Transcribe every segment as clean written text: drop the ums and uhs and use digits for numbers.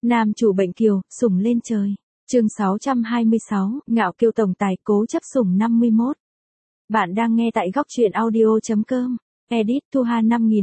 Nam chủ bệnh kiều, sủng lên trời. Chương 626, ngạo kiêu tổng tài cố chấp sủng 51. Bạn đang nghe tại góc truyện audio.com. Edit Thuha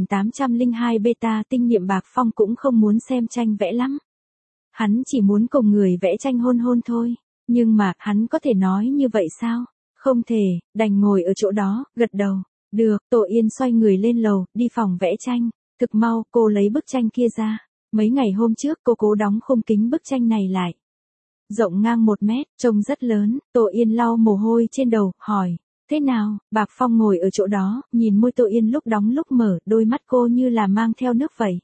5802 beta tinh niệm Bạc Phong cũng không muốn xem tranh vẽ lắm. Hắn chỉ muốn cùng người vẽ tranh hôn hôn thôi. Nhưng mà, hắn có thể nói như vậy sao? Không thể, đành ngồi ở chỗ đó, gật đầu. Được, Tổ Yên xoay người lên lầu, đi phòng vẽ tranh. Thực mau, cô lấy bức tranh kia ra. Mấy ngày hôm trước cô cố đóng khung kính bức tranh này lại. Rộng ngang 1 mét, trông rất lớn, Tổ Yên lau mồ hôi trên đầu, hỏi. Thế nào? Bạc Phong ngồi ở chỗ đó, nhìn môi Tổ Yên lúc đóng lúc mở, đôi mắt cô như là mang theo nước vậy.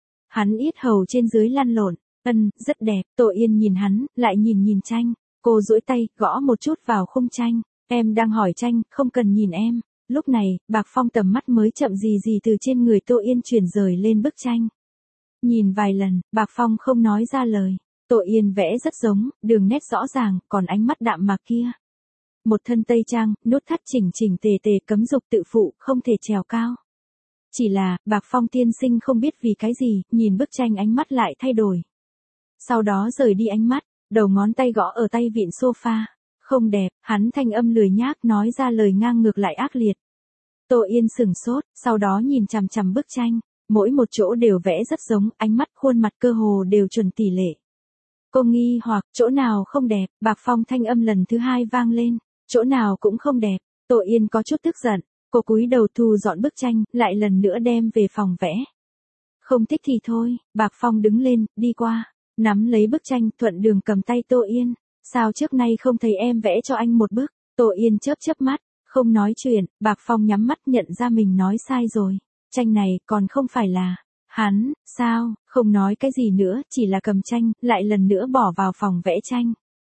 Hắn yết hầu trên dưới lăn lộn, rất đẹp, Tổ Yên nhìn hắn, lại nhìn tranh. Cô duỗi tay, gõ một chút vào khung tranh. Em đang hỏi tranh, không cần nhìn em. Lúc này, Bạc Phong tầm mắt mới chậm gì từ trên người Tổ Yên chuyển rời lên bức tranh. Nhìn vài lần, Bạc Phong không nói ra lời. Tổ Yên vẽ rất giống, đường nét rõ ràng, còn ánh mắt đạm mạc kia. Một thân tây trang, nốt thắt chỉnh tề cấm dục tự phụ, không thể trèo cao. Chỉ là, Bạc Phong tiên sinh không biết vì cái gì, nhìn bức tranh ánh mắt lại thay đổi. Sau đó rời đi ánh mắt, đầu ngón tay gõ ở tay vịn sofa. Không đẹp, hắn thanh âm lười nhác nói ra lời ngang ngược lại ác liệt. Tổ Yên sửng sốt, sau đó nhìn chằm chằm bức tranh. Mỗi một chỗ đều vẽ rất giống, ánh mắt khuôn mặt cơ hồ đều chuẩn tỷ lệ. Cô nghi hoặc, chỗ nào không đẹp, Bạc Phong thanh âm lần thứ 2 vang lên, chỗ nào cũng không đẹp. Tổ Yên có chút tức giận, cô cúi đầu thu dọn bức tranh, lại lần nữa đem về phòng vẽ. Không thích thì thôi, Bạc Phong đứng lên, đi qua, nắm lấy bức tranh, thuận đường cầm tay Tổ Yên. Sao trước nay không thấy em vẽ cho anh một bức? Tổ Yên chớp mắt, không nói chuyện, Bạc Phong nhắm mắt nhận ra mình nói sai rồi. Tranh này còn không phải là hắn, sao? Không nói cái gì nữa, chỉ là cầm tranh, lại lần nữa bỏ vào phòng vẽ tranh.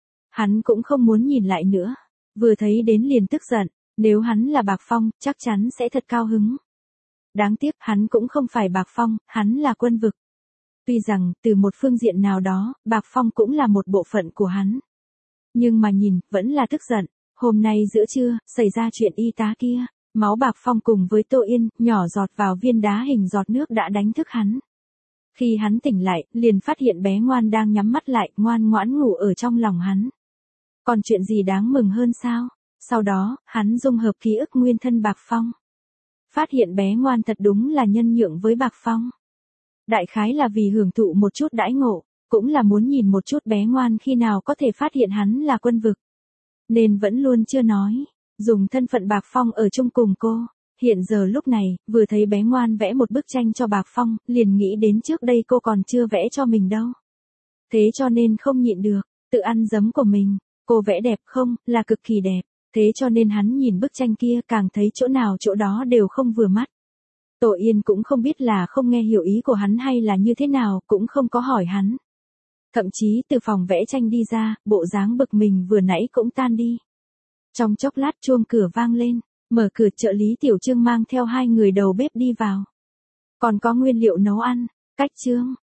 Hắn cũng không muốn nhìn lại nữa, vừa thấy đến liền tức giận, nếu hắn là Bạc Phong, chắc chắn sẽ thật cao hứng. Đáng tiếc, hắn cũng không phải Bạc Phong, hắn là Quân Vực. Tuy rằng, từ một phương diện nào đó, Bạc Phong cũng là một bộ phận của hắn. Nhưng mà nhìn, vẫn là tức giận. Hôm nay giữa trưa, xảy ra chuyện y tá kia. Máu Bạc Phong cùng với Tổ Yên, nhỏ giọt vào viên đá hình giọt nước đã đánh thức hắn. Khi hắn tỉnh lại, liền phát hiện bé Ngoan đang nhắm mắt lại, ngoan ngoãn ngủ ở trong lòng hắn. Còn chuyện gì đáng mừng hơn sao? Sau đó, hắn dung hợp ký ức nguyên thân Bạc Phong. Phát hiện bé Ngoan thật đúng là nhân nhượng với Bạc Phong. Đại khái là vì hưởng thụ một chút đãi ngộ, cũng là muốn nhìn một chút bé Ngoan khi nào có thể phát hiện hắn là Quân Vực. Nên vẫn luôn chưa nói. Dùng thân phận Bạc Phong ở chung cùng cô. Hiện giờ lúc này, vừa thấy bé Ngoan vẽ một bức tranh cho Bạc Phong, liền nghĩ đến trước đây cô còn chưa vẽ cho mình đâu. Thế cho nên không nhịn được, tự ăn dấm của mình. Cô vẽ đẹp không, là cực kỳ đẹp. Thế cho nên hắn nhìn bức tranh kia càng thấy chỗ nào chỗ đó đều không vừa mắt. Tổ Yên cũng không biết là không nghe hiểu ý của hắn hay là như thế nào, cũng không có hỏi hắn. Thậm chí từ phòng vẽ tranh đi ra, bộ dáng bực mình vừa nãy cũng tan đi. Trong chốc lát chuông cửa vang lên, mở cửa trợ lý Tiểu Trương mang theo 2 người đầu bếp đi vào. Còn có nguyên liệu nấu ăn, cách Trương,